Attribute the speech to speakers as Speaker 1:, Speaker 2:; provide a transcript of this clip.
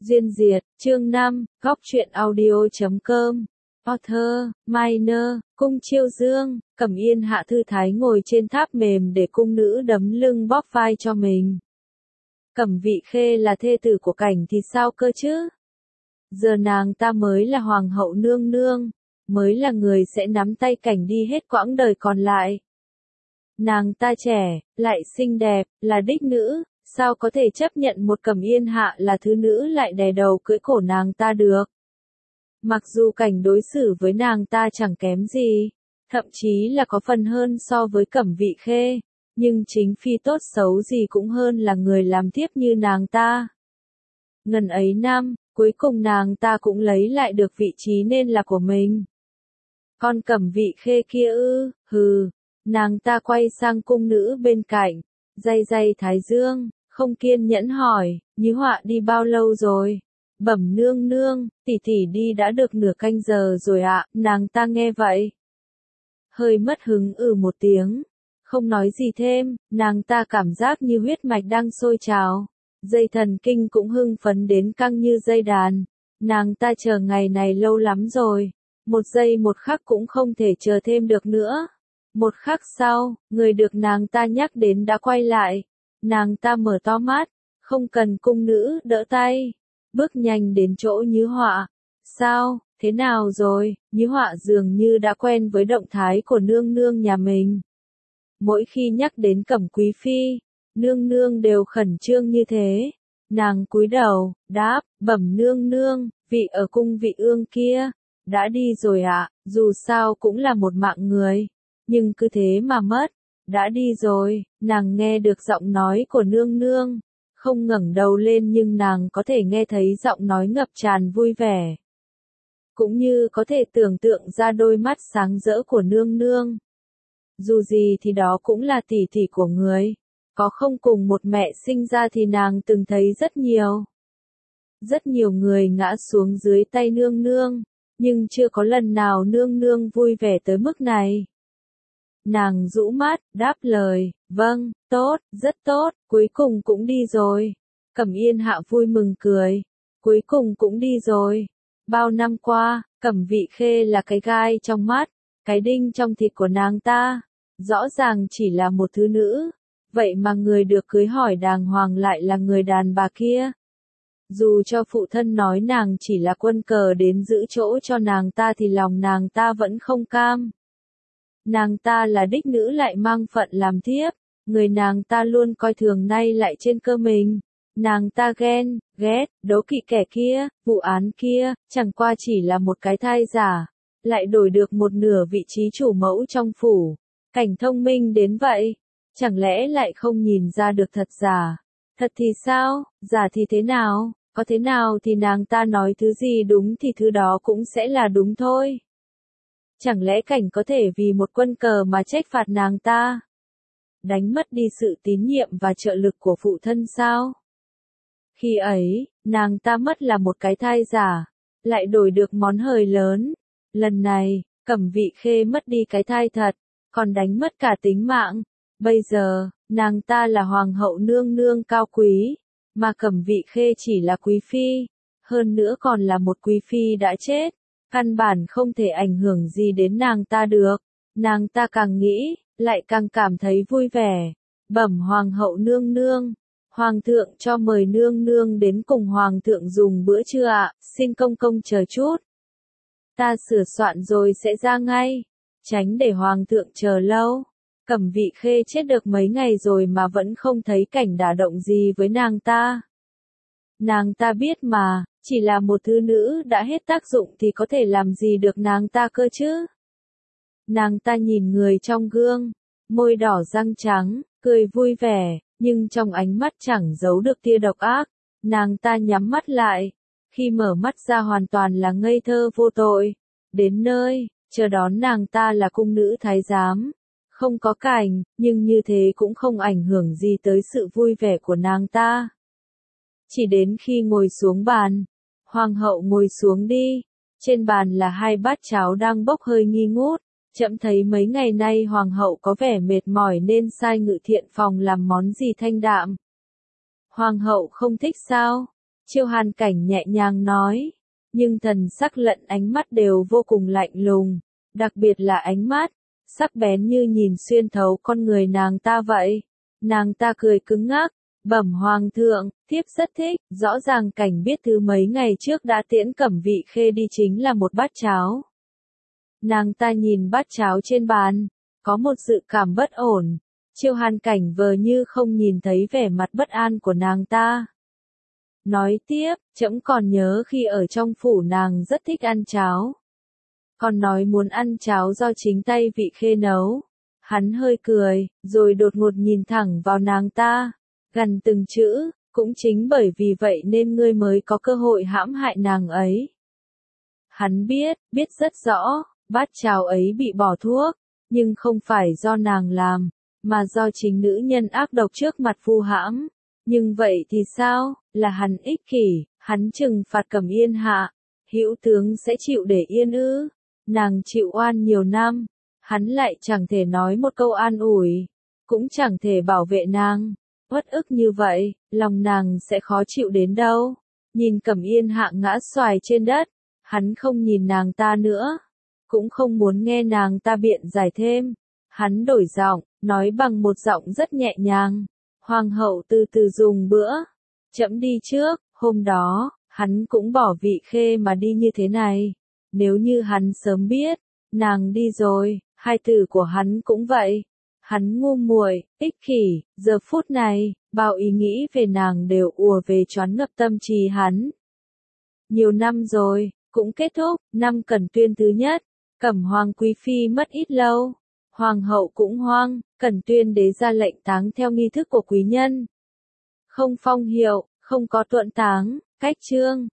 Speaker 1: Duyên Diệt, chương 5, góc truyện audio.com. Author, Minor, Cung Chiêu Dương, Cẩm Yên Hạ thư thái ngồi trên tháp mềm để cung nữ đấm lưng bóp vai cho mình. Cẩm Vị Khê là thê tử của Cảnh thì sao cơ chứ? Giờ nàng ta mới là hoàng hậu nương nương, mới là người sẽ nắm tay Cảnh đi hết quãng đời còn lại. Nàng ta trẻ, lại xinh đẹp, là đích nữ, sao có thể chấp nhận một Cẩm Yên Hạ là thứ nữ lại đè đầu cưỡi cổ nàng ta được? Mặc dù Cảnh đối xử với nàng ta chẳng kém gì, thậm chí là có phần hơn so với Cẩm Vị Khê, nhưng chính phi tốt xấu gì cũng hơn là người làm thiếp như nàng ta. Ngần ấy năm, cuối cùng nàng ta cũng lấy lại được vị trí nên là của mình. Con Cẩm Vị Khê kia ư, hừ, nàng ta quay sang cung nữ bên cạnh, day day thái dương, không kiên nhẫn hỏi, Như Họa đi bao lâu rồi? Bẩm nương nương, tỷ tỷ đi đã được nửa canh giờ rồi ạ. Nàng ta nghe vậy, hơi mất hứng một tiếng, không nói gì thêm. Nàng ta cảm giác như huyết mạch đang sôi trào, dây thần kinh cũng hưng phấn đến căng như dây đàn. Nàng ta chờ ngày này lâu lắm rồi, một giây một khắc cũng không thể chờ thêm được nữa. Một khắc sau, người được nàng ta nhắc đến đã quay lại. Nàng ta mở to mắt, không cần cung nữ đỡ tay, bước nhanh đến chỗ Như Họa. Sao, thế nào rồi? Như Họa dường như đã quen với động thái của nương nương nhà mình. Mỗi khi nhắc đến Cẩm quý phi, nương nương đều khẩn trương như thế. Nàng cúi đầu, đáp, bẩm nương nương, vị ở cung Vị Ương kia, đã đi rồi ạ, dù sao cũng là một mạng người, nhưng cứ thế mà mất. Đã đi rồi. Nàng nghe được giọng nói của nương nương, không ngẩng đầu lên nhưng nàng có thể nghe thấy giọng nói ngập tràn vui vẻ. Cũng như có thể tưởng tượng ra đôi mắt sáng rỡ của nương nương. Dù gì thì đó cũng là tỷ tỷ của người. Có không cùng một mẹ sinh ra thì nàng từng thấy rất nhiều. Rất nhiều người ngã xuống dưới tay nương nương, nhưng chưa có lần nào nương nương vui vẻ tới mức này. Nàng rũ mắt, đáp lời, vâng, tốt, rất tốt, cuối cùng cũng đi rồi. Cẩm Yên Hạ vui mừng cười, cuối cùng cũng đi rồi. Bao năm qua, Cẩm Vị Khê là cái gai trong mắt, cái đinh trong thịt của nàng ta. Rõ ràng chỉ là một thứ nữ, vậy mà người được cưới hỏi đàng hoàng lại là người đàn bà kia. Dù cho phụ thân nói nàng chỉ là quân cờ đến giữ chỗ cho nàng ta thì lòng nàng ta vẫn không cam. Nàng ta là đích nữ lại mang phận làm thiếp, người nàng ta luôn coi thường nay lại trên cơ mình. Nàng ta ghen, ghét, đố kỵ kẻ kia, vụ án kia, chẳng qua chỉ là một cái thai giả, lại đổi được một nửa vị trí chủ mẫu trong phủ. Cảnh thông minh đến vậy, chẳng lẽ lại không nhìn ra được thật giả? Thật thì sao, giả thì thế nào, có thế nào thì nàng ta nói thứ gì đúng thì thứ đó cũng sẽ là đúng thôi. Chẳng lẽ Cảnh có thể vì một quân cờ mà trách phạt nàng ta? Đánh mất đi sự tín nhiệm và trợ lực của phụ thân sao? Khi ấy, nàng ta mất là một cái thai giả, lại đổi được món hời lớn. Lần này, Cẩm Vị Khê mất đi cái thai thật, còn đánh mất cả tính mạng. Bây giờ, nàng ta là hoàng hậu nương nương cao quý, mà Cẩm Vị Khê chỉ là quý phi, hơn nữa còn là một quý phi đã chết. Căn bản không thể ảnh hưởng gì đến nàng ta được. Nàng ta càng nghĩ, lại càng cảm thấy vui vẻ. Bẩm hoàng hậu nương nương, hoàng thượng cho mời nương nương đến cùng hoàng thượng dùng bữa trưa ạ, xin công công chờ chút. Ta sửa soạn rồi sẽ ra ngay, tránh để hoàng thượng chờ lâu. Cẩm Vị Khê chết được mấy ngày rồi mà vẫn không thấy Cảnh đả động gì với nàng ta. Nàng ta biết mà, chỉ là một thứ nữ đã hết tác dụng thì có thể làm gì được nàng ta cơ chứ. Nàng ta nhìn người trong gương, môi đỏ răng trắng, cười vui vẻ, nhưng trong ánh mắt chẳng giấu được tia độc ác. Nàng ta nhắm mắt lại, khi mở mắt ra hoàn toàn là ngây thơ vô tội. Đến nơi, chờ đón nàng ta là cung nữ thái giám. Không có Cảnh, nhưng như thế cũng không ảnh hưởng gì tới sự vui vẻ của nàng ta. Chỉ đến khi ngồi xuống bàn, hoàng hậu ngồi xuống đi, trên bàn là 2 bát cháo đang bốc hơi nghi ngút. Trẫm thấy mấy ngày nay hoàng hậu có vẻ mệt mỏi nên sai Ngự Thiện phòng làm món gì thanh đạm. Hoàng hậu không thích sao? Chiêu Hàn Cảnh nhẹ nhàng nói, nhưng thần sắc lẫn ánh mắt đều vô cùng lạnh lùng, đặc biệt là ánh mắt, sắc bén như nhìn xuyên thấu con người nàng ta vậy. Nàng ta cười cứng ngắc, bẩm hoàng thượng, thiếp rất thích, rõ ràng Cảnh biết thứ mấy ngày trước đã tiễn Cẩm Vị Khê đi chính là một bát cháo. Nàng ta nhìn bát cháo trên bàn, có một dự cảm bất ổn. Chiêu Hàn Cảnh vờ như không nhìn thấy vẻ mặt bất an của nàng ta. Nói tiếp, trẫm còn nhớ khi ở trong phủ nàng rất thích ăn cháo. Còn nói muốn ăn cháo do chính tay Vị Khê nấu. Hắn hơi cười, rồi đột ngột nhìn thẳng vào nàng ta, gằn từng chữ, cũng chính bởi vì vậy nên ngươi mới có cơ hội hãm hại nàng ấy. Hắn biết rất rõ, bát cháo ấy bị bỏ thuốc, nhưng không phải do nàng làm, mà do chính nữ nhân ác độc trước mặt vu hãm. Nhưng vậy thì sao, là hắn ích kỷ, hắn trừng phạt Cẩm Yên Hạ, hữu tướng sẽ chịu để yên ư? Nàng chịu oan nhiều năm, hắn lại chẳng thể nói một câu an ủi, cũng chẳng thể bảo vệ nàng. Uất ức như vậy, lòng nàng sẽ khó chịu đến đâu. Nhìn Cẩm Yên Hạ ngã xoài trên đất, hắn không nhìn nàng ta nữa, cũng không muốn nghe nàng ta biện giải thêm. Hắn đổi giọng, nói bằng một giọng rất nhẹ nhàng. Hoàng hậu từ từ dùng bữa. Trẫm đi trước, hôm đó, hắn cũng bỏ Vị Khê mà đi như thế này. Nếu như hắn sớm biết, nàng đi rồi, hai từ của hắn cũng vậy. Hắn ngu muội, ích kỷ, giờ phút này, bao ý nghĩ về nàng đều ùa về choáng ngập tâm trí hắn. Nhiều năm rồi, cũng kết thúc, năm Cẩn Tuyên thứ nhất, Cẩm Hoàng Quý Phi mất ít lâu. Hoàng hậu cũng hoang, Cẩn Tuyên đế ra lệnh táng theo nghi thức của quý nhân. Không phong hiệu, không có tuẫn táng, cách chương.